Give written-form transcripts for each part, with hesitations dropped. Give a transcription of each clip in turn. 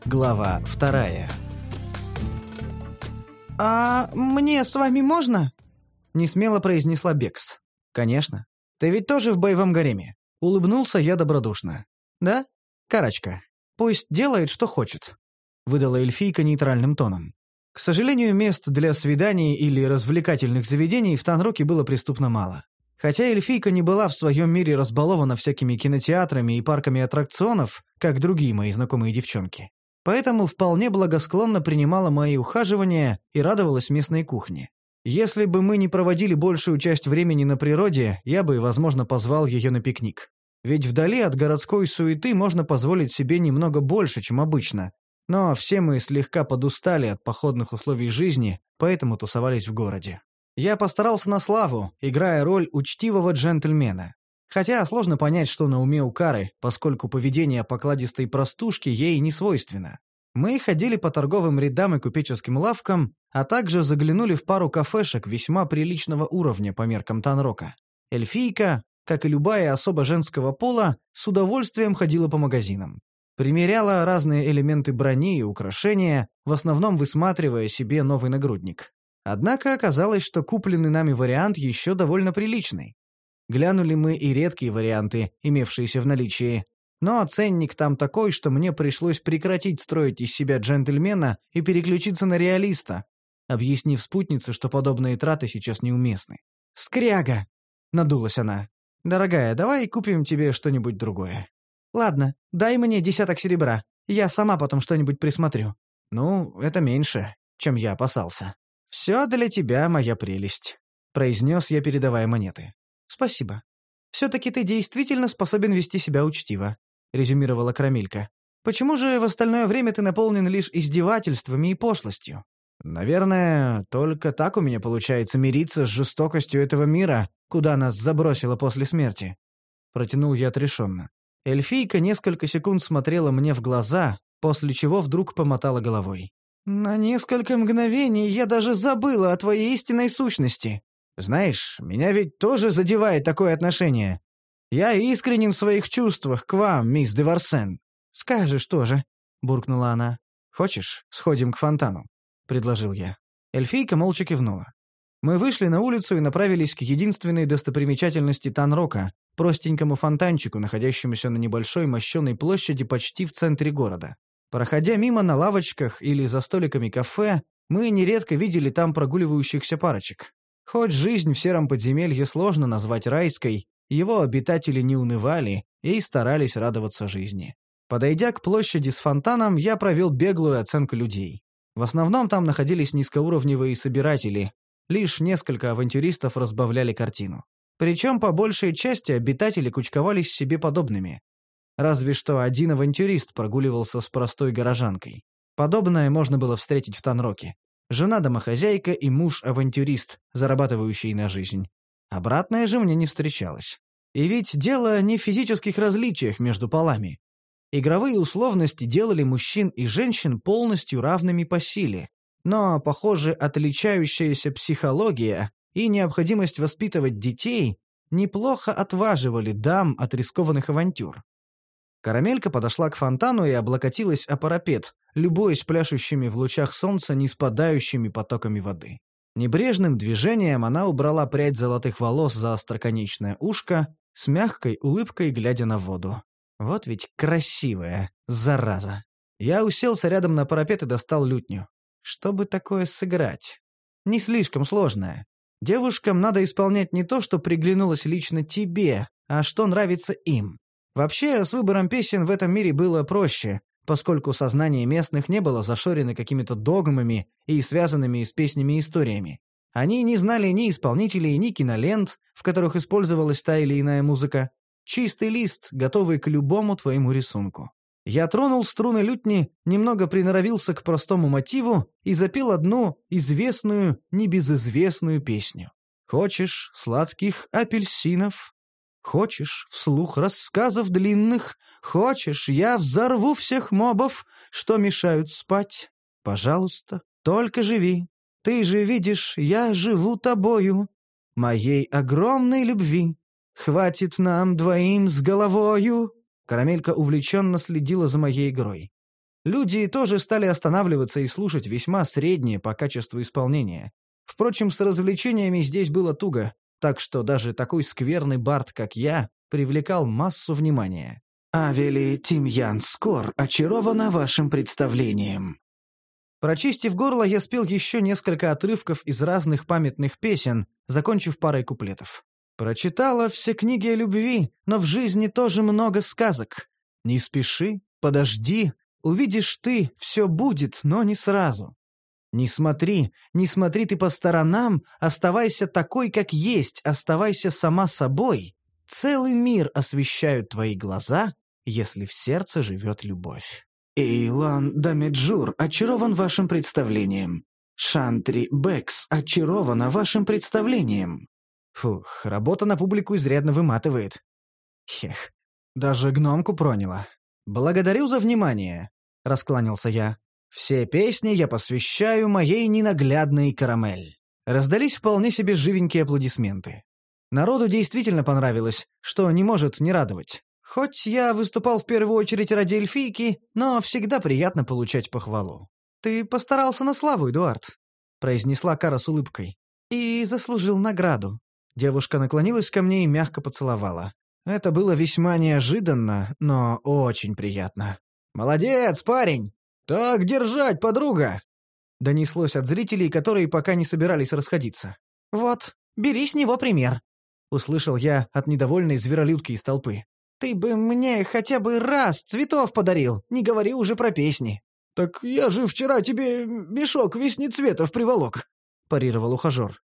Глава 2. «А мне с вами можно?» — несмело произнесла Бекс. «Конечно. Ты ведь тоже в боевом гареме?» Улыбнулся я добродушно. «Да? «Карочка, пусть делает, что хочет», — выдала эльфийка нейтральным тоном. К сожалению, мест для свиданий или развлекательных заведений в Танроке было преступно мало. Хотя эльфийка не была в своем мире разбалована всякими кинотеатрами и парками аттракционов, как другие мои знакомые девчонки. Поэтому вполне благосклонно принимала мои ухаживания и радовалась местной кухне. Если бы мы не проводили большую часть времени на природе, я бы, возможно, позвал ее на пикник. Ведь вдали от городской суеты можно позволить себе немного больше, чем обычно. Но все мы слегка подустали от походных условий жизни, поэтому тусовались в городе. Я постарался на славу, играя роль учтивого джентльмена. Хотя сложно понять, что на уме у Кары, поскольку поведение покладистой простушки ей не свойственно. Мы ходили по торговым рядам и купеческим лавкам, а также заглянули в пару кафешек весьма приличного уровня по меркам Танрока. Эльфийка, как и любая особа женского пола, с удовольствием ходила по магазинам. Примеряла разные элементы брони и украшения, в основном высматривая себе новый нагрудник. Однако оказалось, что купленный нами вариант еще довольно приличный. Глянули мы и редкие варианты, имевшиеся в наличии. Но ценник там такой, что мне пришлось прекратить строить из себя джентльмена и переключиться на реалиста, объяснив спутнице, что подобные траты сейчас неуместны. «Скряга!» — надулась она. «Дорогая, давай купим тебе что-нибудь другое». «Ладно, дай мне 10 серебра. Я сама потом что-нибудь присмотрю». «Ну, это меньше, чем я опасался». «Все для тебя, моя прелесть», — произнес я, передавая монеты. «Спасибо. Все-таки ты действительно способен вести себя учтиво», — резюмировала Карамелька. «Почему же в остальное время ты наполнен лишь издевательствами и пошлостью?» «Наверное, только так у меня получается мириться с жестокостью этого мира, куда нас забросило после смерти», — протянул я отрешенно. Эльфийка несколько секунд смотрела мне в глаза, после чего вдруг помотала головой. «На несколько мгновений я даже забыла о твоей истинной сущности». «Знаешь, меня ведь тоже задевает такое отношение. Я искренен в своих чувствах к вам, мисс де Варсен». «Скажешь тоже», — буркнула она. «Хочешь, сходим к фонтану?» — предложил я. Эльфийка молча кивнула. Мы вышли на улицу и направились к единственной достопримечательности Танрока, простенькому фонтанчику, находящемуся на небольшой мощеной площади почти в центре города. Проходя мимо на лавочках или за столиками кафе, мы нередко видели там прогуливающихся парочек. Хоть жизнь в сером подземелье сложно назвать райской, его обитатели не унывали и старались радоваться жизни. Подойдя к площади с фонтаном, я провел беглую оценку людей. В основном там находились низкоуровневые собиратели, лишь несколько авантюристов разбавляли картину. Причем по большей части обитатели кучковались себе подобными. Разве что один авантюрист прогуливался с простой горожанкой. Подобное можно было встретить в Танроке. Жена-домохозяйка и муж-авантюрист, зарабатывающий на жизнь. Обратное же мне не встречалось. И ведь дело не в физических различиях между полами. Игровые условности делали мужчин и женщин полностью равными по силе. Но, похоже, отличающаяся психология и необходимость воспитывать детей неплохо отваживали дам от рискованных авантюр. Карамелька подошла к фонтану и облокотилась о парапет, любуясь пляшущими в лучах солнца неспадающими потоками воды. Небрежным движением она убрала прядь золотых волос за остроконечное ушко, с мягкой улыбкой глядя на воду. Вот ведь красивая, зараза. Я уселся рядом на парапет и достал лютню. Что бы такое сыграть? Не слишком сложное. Девушкам надо исполнять не то, что приглянулось лично тебе, а что нравится им. Вообще, с выбором песен в этом мире было проще, поскольку сознание местных не было зашорено какими-то догмами и связанными с песнями историями. Они не знали ни исполнителей, ни кинолент, в которых использовалась та или иная музыка. Чистый лист, готовый к любому твоему рисунку. Я тронул струны лютни, немного приноровился к простому мотиву и запел одну известную, небезызвестную песню. «Хочешь сладких апельсинов? Хочешь вслух рассказов длинных? Хочешь, я взорву всех мобов, что мешают спать? Пожалуйста, только живи. Ты же видишь, я живу тобою, моей огромной любви. Хватит нам двоим с головою». Карамелька увлеченно следила за моей игрой. Люди тоже стали останавливаться и слушать весьма среднее по качеству исполнения. Впрочем, с развлечениями здесь было туго, так что даже такой скверный бард, как я, привлекал массу внимания. «Авели Тимьян Скор очарована вашим представлением». Прочистив горло, я спел еще несколько отрывков из разных памятных песен, закончив парой куплетов. Прочитала все книги о любви, но в жизни тоже много сказок. Не спеши, подожди, увидишь ты, все будет, но не сразу. Не смотри ты по сторонам, оставайся такой, как есть, оставайся сама собой. Целый мир освещают твои глаза, если в сердце живет любовь. Эйлан Дамеджур очарован вашим представлением. Шантри Бэкс очарована вашим представлением. Фух, работа на публику изрядно выматывает. Хех, даже гномку проняло. «Благодарю за внимание», — раскланялся я. «Все песни я посвящаю моей ненаглядной Карамель». Раздались вполне себе живенькие аплодисменты. Народу действительно понравилось, что не может не радовать. Хоть я выступал в первую очередь ради эльфийки, но всегда приятно получать похвалу. «Ты постарался на славу, Эдуард», — произнесла Кара с улыбкой. «И заслужил награду». Девушка наклонилась ко мне и мягко поцеловала. Это было весьма неожиданно, но очень приятно. «Молодец, парень! Так держать, подруга!» Донеслось от зрителей, которые пока не собирались расходиться. «Вот, бери с него пример», — услышал я от недовольной зверолюдки из толпы. «Ты бы мне хотя бы раз цветов подарил, не говори уже про песни». «Так я же вчера тебе мешок веснецветов приволок», — парировал ухажер.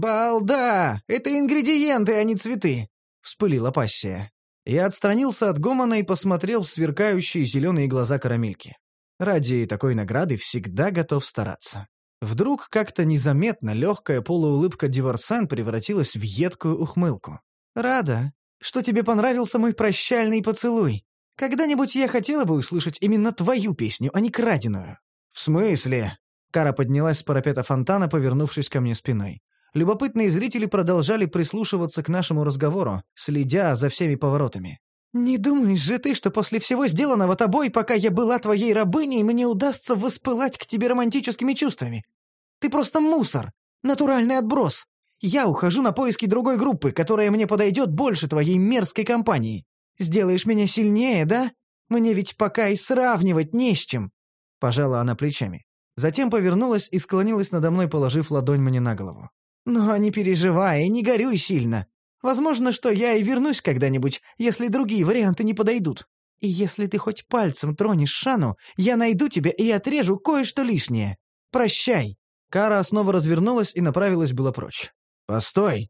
«Балда! Это ингредиенты, а не цветы!» — вспылила пассия. Я отстранился от гомона и посмотрел в сверкающие зеленые глаза карамельки. Ради такой награды всегда готов стараться. Вдруг как-то незаметно легкая полуулыбка Диворсан превратилась в едкую ухмылку. «Рада, что тебе понравился мой прощальный поцелуй. Когда-нибудь я хотела бы услышать именно твою песню, а не краденую». «В смысле?» Кара поднялась с парапета фонтана, повернувшись ко мне спиной. Любопытные зрители продолжали прислушиваться к нашему разговору, следя за всеми поворотами. «Не думаешь же ты, что после всего сделанного тобой, пока я была твоей рабыней, мне удастся воспылать к тебе романтическими чувствами? Ты просто мусор, натуральный отброс. Я ухожу на поиски другой группы, которая мне подойдет больше твоей мерзкой компании. Сделаешь меня сильнее, да? Мне ведь пока и сравнивать не с чем». Пожала она плечами. Затем повернулась и склонилась надо мной, положив ладонь мне на голову. «Но не переживай и не горюй сильно. Возможно, что я и вернусь когда-нибудь, если другие варианты не подойдут. И если ты хоть пальцем тронешь Шану, я найду тебя и отрежу кое-что лишнее. Прощай». Кара снова развернулась и направилась было прочь. «Постой!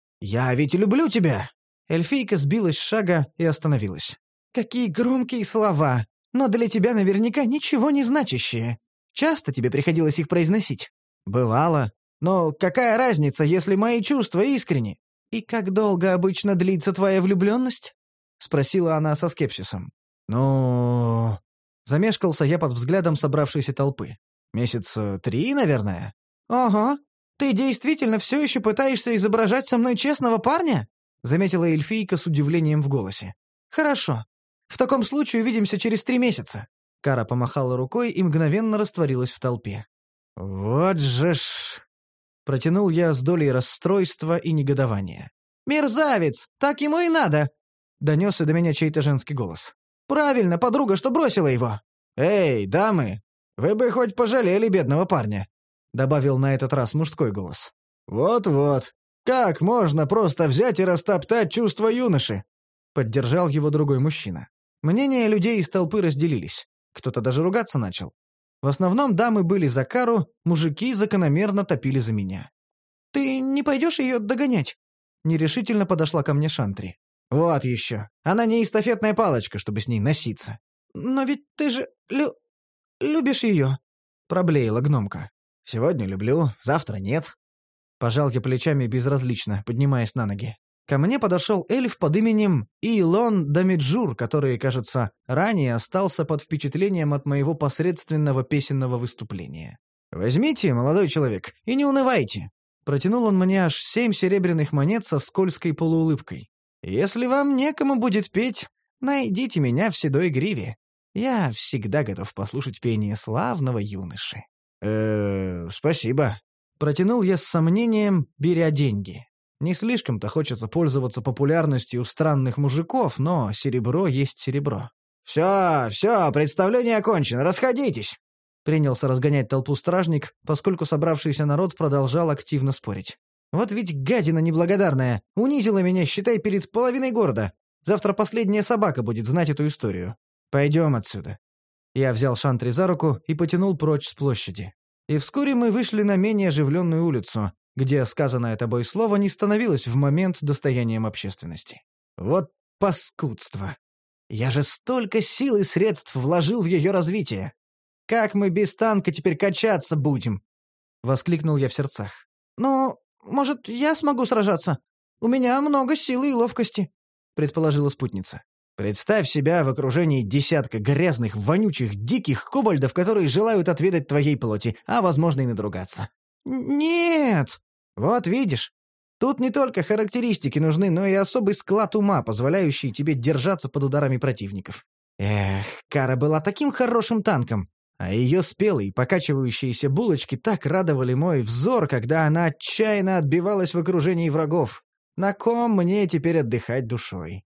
Я ведь люблю тебя!» Эльфийка сбилась с шага и остановилась. «Какие громкие слова! Но для тебя наверняка ничего не значащие. Часто тебе приходилось их произносить?» «Бывало. Но какая разница, если мои чувства искренни?» «И как долго обычно длится твоя влюбленность?» — спросила она со скепсисом. «Ну...» Замешкался я под взглядом собравшейся толпы. «Месяца 3, наверное?» «Ага. Ты действительно все еще пытаешься изображать со мной честного парня?» — заметила эльфийка с удивлением в голосе. «Хорошо. В таком случае увидимся через 3 месяца». Кара помахала рукой и мгновенно растворилась в толпе. «Вот же ж...» Протянул я с долей расстройства и негодования. «Мерзавец! Так ему и надо!» Донесся до меня чей-то женский голос. «Правильно, подруга, что бросила его!» «Эй, дамы, вы бы хоть пожалели бедного парня!» Добавил на этот раз мужской голос. «Вот-вот. Как можно просто взять и растоптать чувства юноши?» Поддержал его другой мужчина. Мнения людей из толпы разделились. Кто-то даже ругаться начал. В основном дамы были за Кару, мужики закономерно топили за меня. «Ты не пойдешь ее догонять?» Нерешительно подошла ко мне Шантри. «Вот еще. Она не эстафетная палочка, чтобы с ней носиться». «Но ведь ты же любишь ее», — проблеяла гномка. «Сегодня люблю, завтра нет». Пожал я плечами безразлично, поднимаясь на ноги. Ко мне подошел эльф под именем Илон Дамеджур, который, кажется, ранее остался под впечатлением от моего посредственного песенного выступления. «Возьмите, молодой человек, и не унывайте». Протянул он мне аж 7 серебряных монет со скользкой полуулыбкой. «Если вам некому будет петь, найдите меня в седой гриве. Я всегда готов послушать пение славного юноши». Спасибо». Протянул я с сомнением, беря деньги. Не слишком-то хочется пользоваться популярностью у странных мужиков, но серебро есть серебро. «Все, представление окончено, расходитесь!» Принялся разгонять толпу стражник, поскольку собравшийся народ продолжал активно спорить. «Вот ведь гадина неблагодарная, унизила меня, считай, перед половиной города. Завтра последняя собака будет знать эту историю. Пойдем отсюда». Я взял Шантри за руку и потянул прочь с площади. И вскоре мы вышли на менее оживленную улицу, где сказанное тобой слово не становилось в момент достоянием общественности. Вот паскудство! Я же столько сил и средств вложил в ее развитие. Как мы без танка теперь качаться будем? Воскликнул я в сердцах. «Ну, может, я смогу сражаться? У меня много силы и ловкости», — предположила спутница. «Представь себя в окружении десятка грязных, вонючих, диких кобальдов, которые желают отведать твоей плоти, а, возможно, и надругаться». «Нет!» «Вот видишь, тут не только характеристики нужны, но и особый склад ума, позволяющий тебе держаться под ударами противников. Эх, Кара была таким хорошим танком, а ее спелые, покачивающиеся булочки так радовали мой взор, когда она отчаянно отбивалась в окружении врагов. На ком мне теперь отдыхать душой?»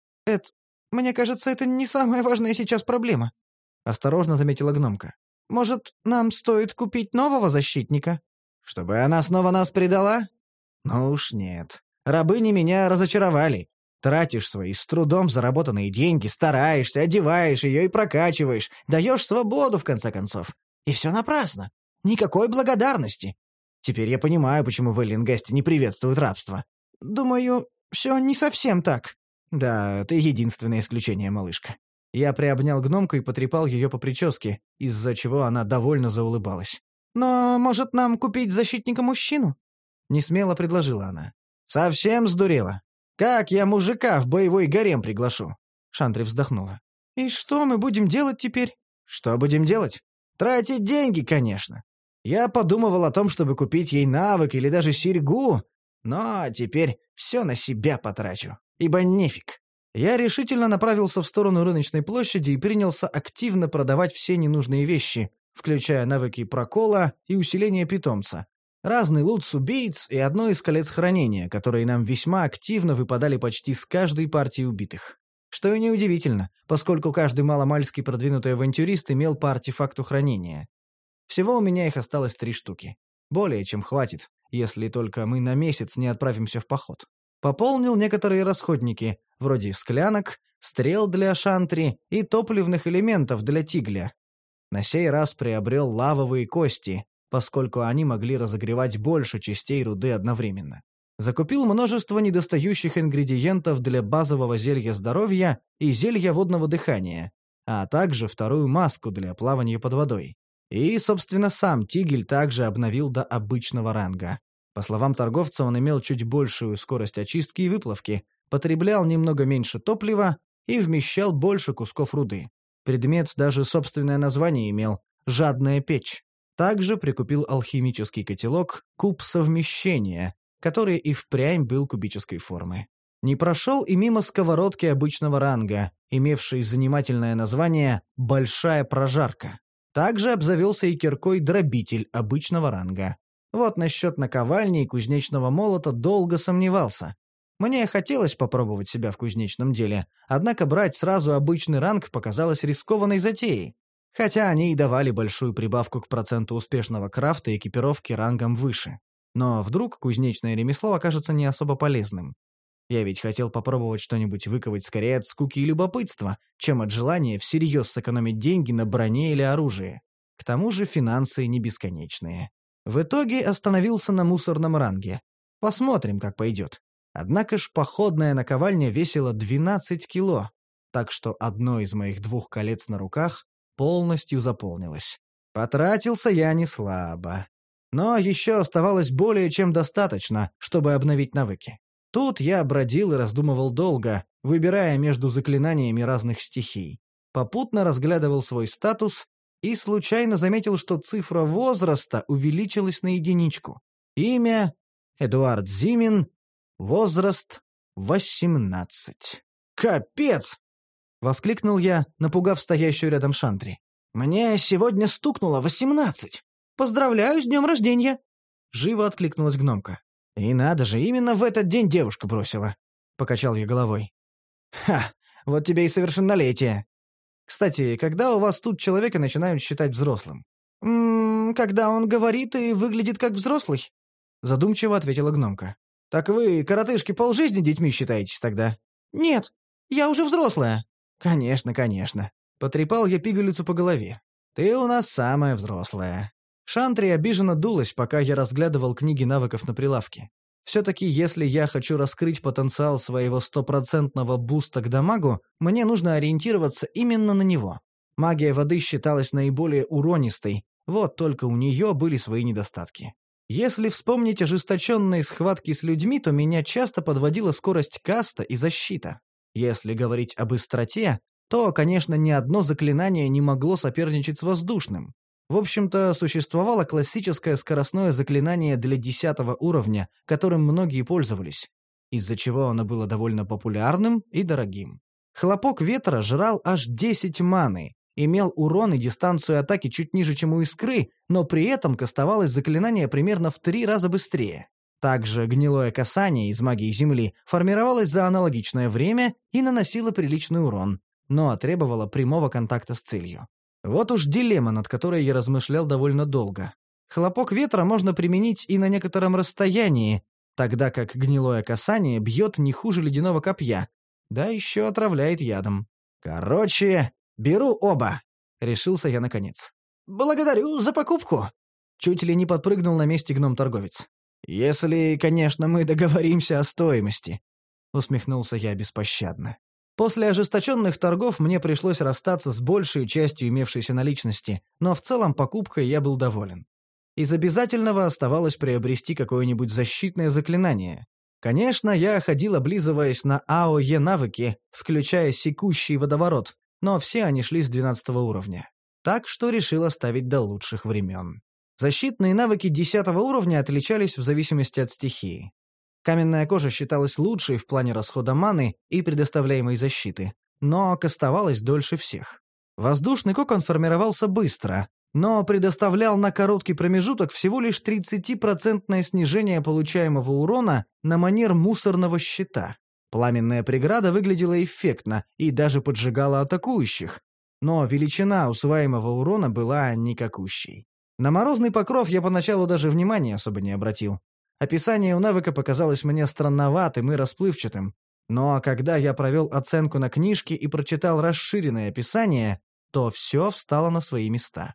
«Мне кажется, это не самая важная сейчас проблема», — осторожно заметила гномка. «Может, нам стоит купить нового защитника?» «Чтобы она снова нас предала? Ну уж нет. Рабыни меня разочаровали. Тратишь свои с трудом заработанные деньги, стараешься, одеваешь ее и прокачиваешь, даешь свободу, в конце концов. И все напрасно. Никакой благодарности. Теперь я понимаю, почему в Эллингасте не приветствуют рабство». «Думаю, все не совсем так». «Да, ты единственное исключение, малышка». Я приобнял гномку и потрепал ее по прическе, из-за чего она довольно заулыбалась. «Но, может, нам купить защитника-мужчину?» Несмело предложила она. «Совсем сдурела? Как я мужика в боевой гарем приглашу?» Шантри вздохнула. «И что мы будем делать теперь?» «Что будем делать? Тратить деньги, конечно. Я подумывал о том, чтобы купить ей навык или даже серьгу, но теперь все на себя потрачу, ибо нефиг». Я решительно направился в сторону рыночной площади и принялся активно продавать все ненужные вещи, включая навыки прокола и усиление питомца, разный лут с убийц и одно из колец хранения, которые нам весьма активно выпадали почти с каждой партии убитых. Что и неудивительно, поскольку каждый маломальски продвинутый авантюрист имел по артефакту хранения. Всего у меня их осталось 3 штуки. Более чем хватит, если только мы на месяц не отправимся в поход. Пополнил некоторые расходники, вроде склянок, стрел для шантри и топливных элементов для тигля. На сей раз приобрел лавовые кости, поскольку они могли разогревать больше частей руды одновременно. Закупил множество недостающих ингредиентов для базового зелья здоровья и зелья водного дыхания, а также вторую маску для плавания под водой. И, собственно, сам тигель также обновил до обычного ранга. По словам торговца, он имел чуть большую скорость очистки и выплавки, потреблял немного меньше топлива и вмещал больше кусков руды. Предмет даже собственное название имел – «жадная печь». Также прикупил алхимический котелок «Куб совмещения», который и впрямь был кубической формы. Не прошел и мимо сковородки обычного ранга, имевшей занимательное название «Большая прожарка». Также обзавелся и киркой-дробитель обычного ранга. Вот насчет наковальни и кузнечного молота долго сомневался. Мне хотелось попробовать себя в кузнечном деле, однако брать сразу обычный ранг показалось рискованной затеей, хотя они и давали большую прибавку к проценту успешного крафта и экипировки рангом выше. Но вдруг кузнечное ремесло окажется не особо полезным. Я ведь хотел попробовать что-нибудь выковать скорее от скуки и любопытства, чем от желания всерьез сэкономить деньги на броне или оружии. К тому же финансы не бесконечные. В итоге остановился на мусорном ранге. Посмотрим, как пойдет. Однако ж походная наковальня весила 12 кило, так что одно из моих 2 колец на руках полностью заполнилось. Потратился я не слабо. Но еще оставалось более чем достаточно, чтобы обновить навыки. Тут я бродил и раздумывал долго, выбирая между заклинаниями разных стихий. Попутно разглядывал свой статус и случайно заметил, что цифра возраста увеличилась на 1. Имя — Эдуард Зимин, возраст — 18. Капец! — воскликнул я, напугав стоящую рядом Шантри. «Мне сегодня стукнуло 18. Поздравляю с днем рождения!» Живо откликнулась гномка. «И надо же, именно в этот день девушка бросила», — покачал я головой. «Ха, вот тебе и совершеннолетие. Кстати, когда у вас тут человека начинают считать взрослым?» «Когда он говорит и выглядит как взрослый», — задумчиво ответила гномка. «Так вы, коротышки, полжизни детьми считаетесь тогда?» «Нет, я уже взрослая». «Конечно, конечно». Потрепал я пигалицу по голове. «Ты у нас самая взрослая». Шантри обиженно дулась, пока я разглядывал книги навыков на прилавке. Все-таки, если я хочу раскрыть потенциал своего 100% буста к дамагу, мне нужно ориентироваться именно на него. Магия воды считалась наиболее уронистой, вот только у нее были свои недостатки. Если вспомнить ожесточенные схватки с людьми, то меня часто подводила скорость каста и защита. Если говорить об быстроте, то, конечно, ни одно заклинание не могло соперничать с воздушным. В общем-то, существовало классическое скоростное заклинание для 10 уровня, которым многие пользовались, из-за чего оно было довольно популярным и дорогим. Хлопок ветра жрал аж 10 маны, имел урон и дистанцию атаки чуть ниже, чем у искры, но при этом кастовалось заклинание примерно в 3 раза быстрее. Также гнилое касание из магии Земли формировалось за аналогичное время и наносило приличный урон, но требовало прямого контакта с целью. Вот уж дилемма, над которой я размышлял довольно долго. Хлопок ветра можно применить и на некотором расстоянии, тогда как гнилое касание бьет не хуже ледяного копья, да еще отравляет ядом. «Короче, беру оба», — решился я наконец. «Благодарю за покупку», — чуть ли не подпрыгнул на месте гном-торговец. «Если, конечно, мы договоримся о стоимости», — усмехнулся я беспощадно. После ожесточенных торгов мне пришлось расстаться с большей частью имевшейся наличности, но в целом покупкой я был доволен. Из обязательного оставалось приобрести какое-нибудь защитное заклинание. Конечно, я ходил, облизываясь на АОЕ навыки, включая секущий водоворот, но все они шли с 12 уровня. Так что решил оставить до лучших времен. Защитные навыки 10 уровня отличались в зависимости от стихии. Каменная кожа считалась лучшей в плане расхода маны и предоставляемой защиты, но кастовалась дольше всех. Воздушный кокон формировался быстро, но предоставлял на короткий промежуток всего лишь 30% снижение получаемого урона на манер мусорного щита. Пламенная преграда выглядела эффектно и даже поджигала атакующих, но величина усваиваемого урона была никакущей. На морозный покров я поначалу даже внимания особо не обратил. Описание у навыка показалось мне странноватым и расплывчатым, но когда я провел оценку на книжке и прочитал расширенное описание, то все встало на свои места.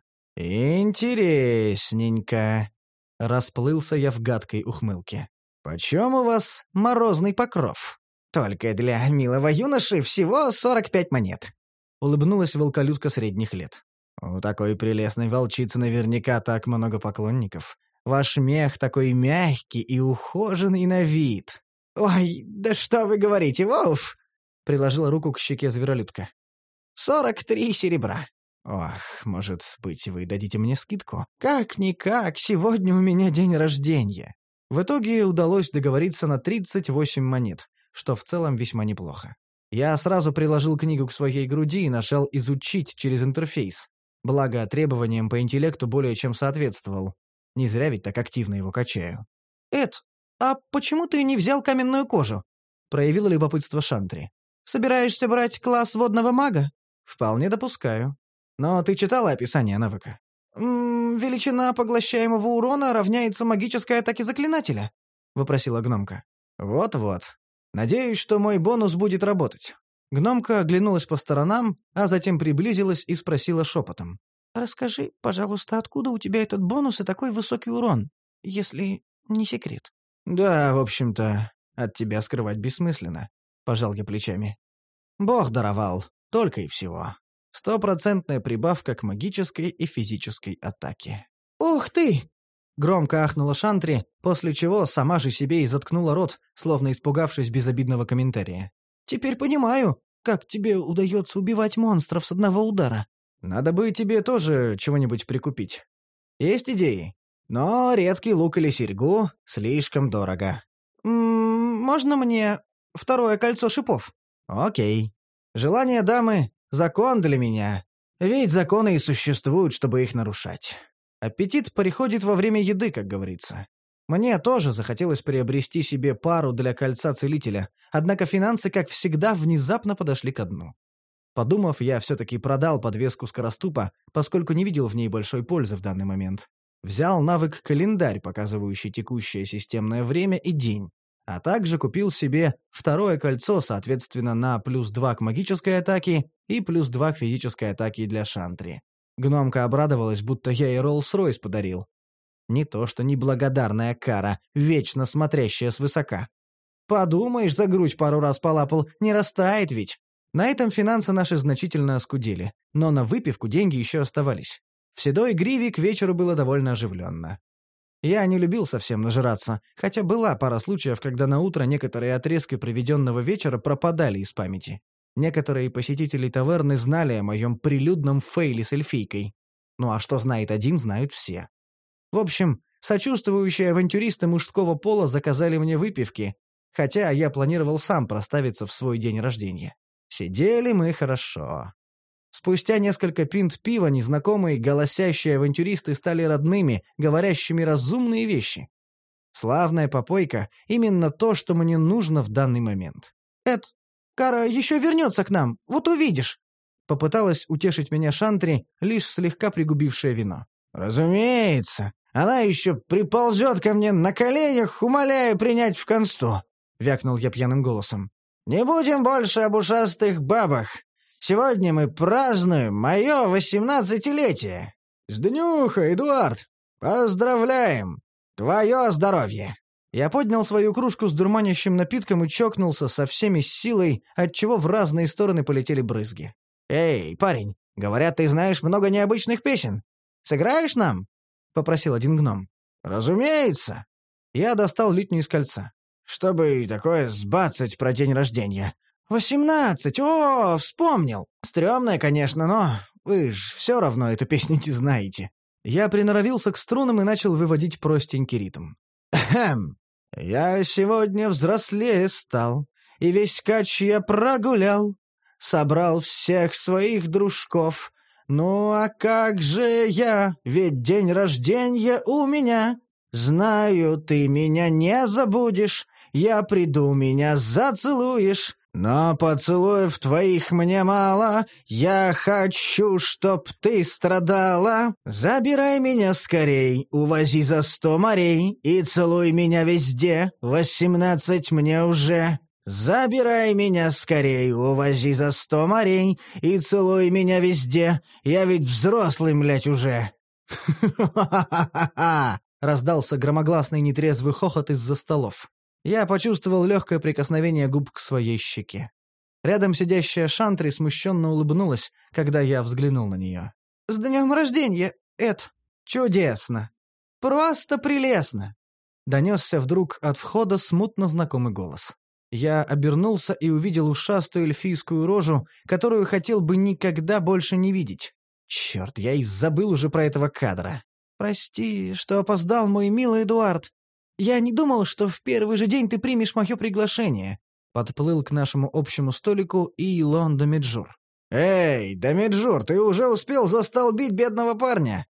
«Интересненько», — расплылся я в гадкой ухмылке. «Почем у вас морозный покров?» «Только для милого юноши всего 45 монет», — улыбнулась волколюдка средних лет. «У такой прелестной волчицы наверняка так много поклонников. Ваш мех такой мягкий и ухоженный на вид». «Ой, да что вы говорите, Волф?» — приложила руку к щеке зверолюдка. 43 серебра. «Ох, может быть, вы дадите мне скидку? Как-никак, сегодня у меня день рождения». В итоге удалось договориться на 38 монет, что в целом весьма неплохо. Я сразу приложил книгу к своей груди и нажал «Изучить» через интерфейс. Благо, требованиям по интеллекту более чем соответствовал. Не зря ведь так активно его качаю. «Эд, а почему ты не взял каменную кожу?» — проявила любопытство Шантри. «Собираешься брать класс водного мага?» «Вполне допускаю. Но ты читала описание навыка?» «Величина поглощаемого урона равняется магической атаке заклинателя», — вопросила гномка. «Вот-вот. Надеюсь, что мой бонус будет работать». Гномка оглянулась по сторонам, а затем приблизилась и спросила шепотом. «Расскажи, пожалуйста, откуда у тебя этот бонус и такой высокий урон, если не секрет?» «Да, в общем-то, от тебя скрывать бессмысленно», — пожал я плечами. «Бог даровал, только и всего. 100% прибавка к магической и физической атаке». «Ух ты!» — громко ахнула Шантри, после чего сама же себе и заткнула рот, словно испугавшись безобидного комментария. «Теперь понимаю, как тебе удается убивать монстров с одного удара». «Надо бы тебе тоже чего-нибудь прикупить. Есть идеи? Но редкий лук или серьгу слишком дорого». «Можно мне 2 кольцо шипов?» «Окей». Желание дамы — закон для меня. Ведь законы и существуют, чтобы их нарушать. Аппетит приходит во время еды, как говорится. Мне тоже захотелось приобрести себе пару для кольца целителя, однако финансы, как всегда, внезапно подошли ко дну. Подумав, я все-таки продал подвеску скороступа, поскольку не видел в ней большой пользы в данный момент. Взял навык «Календарь», показывающий текущее системное время и день, а также купил себе второе кольцо, соответственно, на +2 к магической атаке и +2 к физической атаке для Шантри. Гномка обрадовалась, будто я ей Роллс-Ройс подарил. Не то что неблагодарная кара, вечно смотрящая свысока. Подумаешь, за грудь пару раз полапал, не растает ведь. На этом финансы наши значительно оскудели, но на выпивку деньги еще оставались. В Седой Гриве к вечеру было довольно оживленно. Я не любил совсем нажираться, хотя была пара случаев, когда на утро некоторые отрезки проведенного вечера пропадали из памяти. Некоторые посетители таверны знали о моем прилюдном фейле с эльфийкой. Ну а что знает один, знают все. В общем, сочувствующие авантюристы мужского пола заказали мне выпивки, хотя я планировал сам проставиться в свой день рождения. Сидели мы хорошо. Спустя несколько пинт пива незнакомые голосящие авантюристы стали родными, говорящими разумные вещи. Славная попойка — именно то, что мне нужно в данный момент. Кара еще вернется к нам, вот увидишь. Попыталась утешить меня Шантри, лишь слегка пригубившая вино. «Разумеется. Она еще приползет ко мне на коленях, умоляя принять в консту», — вякнул я пьяным голосом. «Не будем больше об ушастых бабах. Сегодня мы празднуем мое 18-летие. С днюха, Эдуард! Поздравляем! Твое здоровье!» Я поднял свою кружку с дурманящим напитком и чокнулся со всеми силой, отчего в разные стороны полетели брызги. «Эй, парень, говорят, ты знаешь много необычных песен. Сыграешь нам?» — попросил один гном. «Разумеется!» Я достал лютню из кольца. «Чтобы такое сбацать про день рождения». 18! О, вспомнил! Стрёмная, конечно, но вы ж все равно эту песню не знаете». Я приноровился к струнам и начал выводить простенький ритм. «Эхм! Я сегодня взрослее стал, и весь кач я прогулял. Собрал всех своих дружков. Ну а как же я, ведь день рождения у меня. Знаю, ты меня не забудешь, я приду, меня зацелуешь. Но поцелуев твоих мне мало, я хочу, чтоб ты страдала. Забирай меня скорей, увози за 100 морей и целуй меня везде, 18 мне уже. Забирай меня скорей, увози за 100 морей и целуй меня везде, я ведь взрослый, млять, уже. «Ха-ха-ха-ха-ха!» — раздался громогласный нетрезвый хохот из-за столов. Я почувствовал легкое прикосновение губ к своей щеке. Рядом сидящая Шантри смущенно улыбнулась, когда я взглянул на нее. «С днем рождения, Эд! Чудесно! Просто прелестно!» Донесся вдруг от входа смутно знакомый голос. Я обернулся и увидел ушастую эльфийскую рожу, которую хотел бы никогда больше не видеть. Черт, я и забыл уже про этого кадра. «Прости, что опоздал, мой милый Эдуард. Я не думал, что в первый же день ты примешь мое приглашение», — подплыл к нашему общему столику Илон Домеджур. «Эй, Домеджур, ты уже успел застолбить бедного парня?»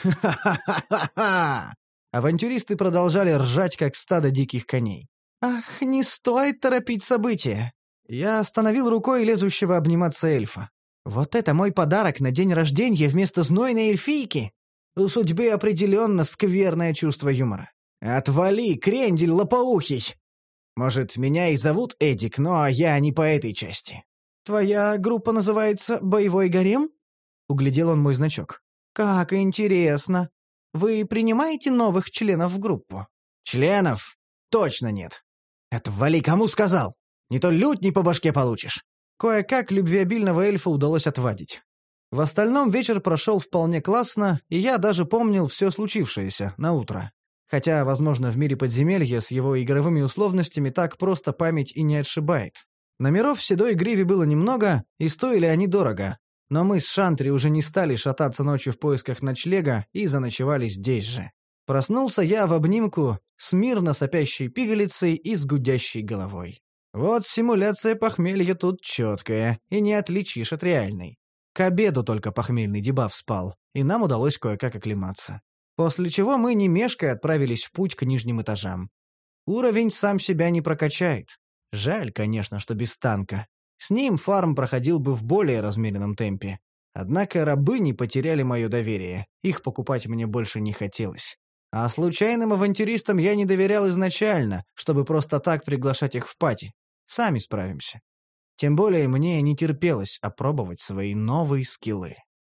«Ха-ха-ха-ха-ха!» Авантюристы продолжали ржать, как стадо диких коней. «Ах, не стоит торопить события!» Я остановил рукой лезущего обниматься эльфа. «Вот это мой подарок на день рождения вместо знойной эльфийки!» У судьбы определенно скверное чувство юмора. «Отвали, крендель лопоухий! Может, меня и зовут Эдик, но я не по этой части». «Твоя группа называется «Боевой гарем»?» — углядел он мой значок. «Как интересно. Вы принимаете новых членов в группу?» «Членов? Точно нет. Отвали, кому сказал? Не то лютни по башке получишь». Кое-как любвеобильного эльфа удалось отвадить. В остальном вечер прошел вполне классно, и я даже помнил все случившееся на утро. Хотя, возможно, в мире подземелья с его игровыми условностями так просто память и не отшибает. Номеров в Седой Гриве было немного, и стоили они дорого. Но мы с Шантри уже не стали шататься ночью в поисках ночлега и заночевали здесь же. Проснулся я в обнимку с мирно сопящей пигалицей и с гудящей головой. Вот симуляция похмелья тут четкая, и не отличишь от реальной. К обеду только похмельный дебаф спал, и нам удалось кое-как оклематься. После чего мы не мешкая отправились в путь к нижним этажам. Уровень сам себя не прокачает. Жаль, конечно, что без танка. С ним фарм проходил бы в более размеренном темпе. Однако рабы не потеряли мое доверие, их покупать мне больше не хотелось. А случайным авантюристам я не доверял изначально, чтобы просто так приглашать их в пати. Сами справимся. Тем более мне не терпелось опробовать свои новые скиллы.